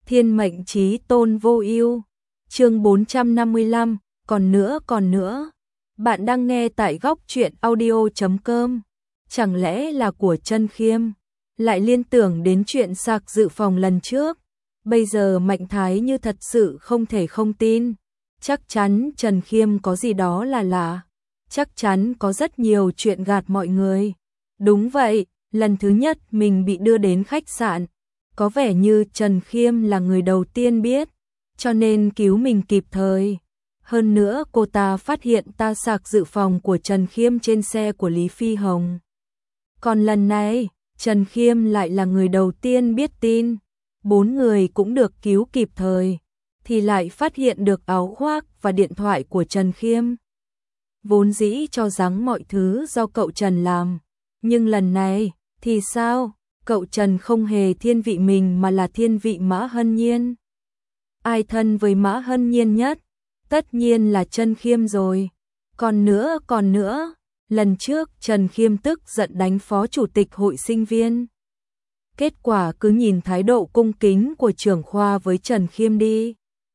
Thiên mệnh chí tôn vô ưu. Chương 455, còn nữa. Bạn đang nghe tại góc truyện audio.com. Chẳng lẽ là của Trần Khiêm? Lại liên tưởng đến chuyện sạc dự phòng lần trước. Bây giờ Mạnh Thái như thật sự không thể không tin. Chắc chắn Trần Khiêm có gì đó là lạ. Chắc chắn có rất nhiều chuyện gạt mọi người. Đúng vậy, lần thứ nhất mình bị đưa đến khách sạn. Có vẻ như Trần Khiêm là người đầu tiên biết, cho nên cứu mình kịp thời. Hơn nữa cô ta phát hiện ta sạc dự phòng của Trần Khiêm trên xe của Lý Phi Hồng. Còn lần này, Trần Khiêm lại là người đầu tiên biết tin. 4 người cũng được cứu kịp thời, thì lại phát hiện được áo khoác và điện thoại của Trần Khiêm. Vốn dĩ cho rằng mọi thứ do cậu Trần làm, nhưng lần này thì sao? Cậu Trần không hề thiên vị mình mà là thiên vị Mã Hân Nhiên. Ai thân với Mã Hân Nhiên nhất? Tất nhiên là Trần Khiêm rồi. Còn nữa, lần trước Trần Khiêm tức giận đánh phó chủ tịch hội sinh viên. Kết quả cứ nhìn thái độ cung kính của trưởng khoa với Trần Khiêm đi.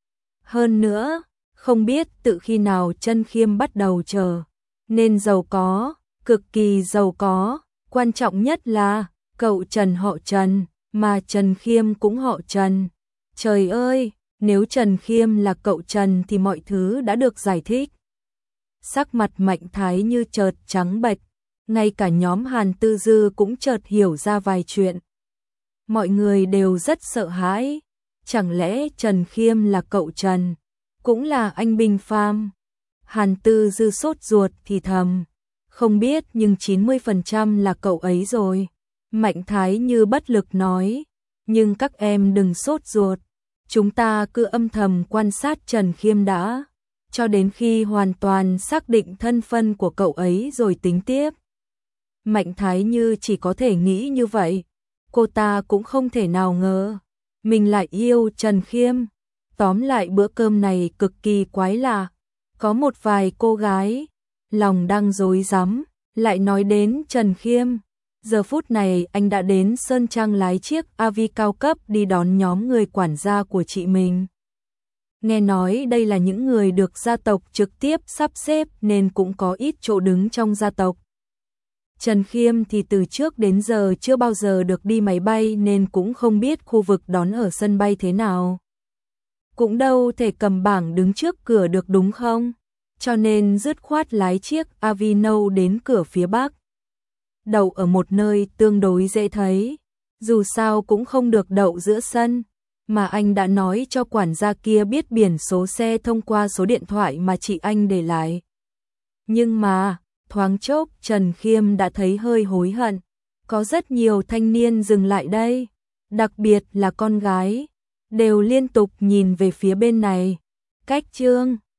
Hơn nữa, không biết tự khi nào Trần Khiêm bắt đầu trở nên giàu có, cực kỳ giàu có, quan trọng nhất là cậu Trần họ Trần, mà Trần Khiêm cũng họ Trần. Trời ơi, nếu Trần Khiêm là cậu Trần thì mọi thứ đã được giải thích. Sắc mặt Mạnh Thái như chợt trắng bệch, ngay cả nhóm Hàn Tư Dư cũng chợt hiểu ra vài chuyện. Mọi người đều rất sợ hãi, chẳng lẽ Trần Khiêm là cậu Trần, cũng là anh Bình Phàm? Hàn Tư Dư sốt ruột thì thầm, không biết nhưng 90% là cậu ấy rồi. Mạnh Thái như bất lực nói, nhưng các em đừng sốt ruột, chúng ta cứ âm thầm quan sát Trần Khiêm đã, cho đến khi hoàn toàn xác định thân phận của cậu ấy rồi tính tiếp. Mạnh Thái như chỉ có thể nghĩ như vậy, cô ta cũng không thể nào ngờ, mình lại yêu Trần Khiêm. Tóm lại bữa cơm này cực kỳ quái lạ, có một vài cô gái, lòng đang rối rắm, lại nói đến Trần Khiêm. Giờ phút này anh đã đến Sơn Trang lái chiếc AV cao cấp đi đón nhóm người quản gia của chị mình. Nghe nói đây là những người được gia tộc trực tiếp sắp xếp nên cũng có ít chỗ đứng trong gia tộc. Trần Khiêm thì từ trước đến giờ chưa bao giờ được đi máy bay nên cũng không biết khu vực đón ở sân bay thế nào. Cũng đâu thể cầm bảng đứng trước cửa được đúng không? Cho nên dứt khoát lái chiếc Avino đến cửa phía bắc. Đậu ở một nơi tương đối dễ thấy, dù sao cũng không được đậu giữa sân, mà anh đã nói cho quản gia kia biết biển số xe thông qua số điện thoại mà chị anh để lại. Nhưng mà, thoáng chốc Trần Khiêm đã thấy hơi hối hận, có rất nhiều thanh niên dừng lại đây, đặc biệt là con gái, đều liên tục nhìn về phía bên này. Cách chương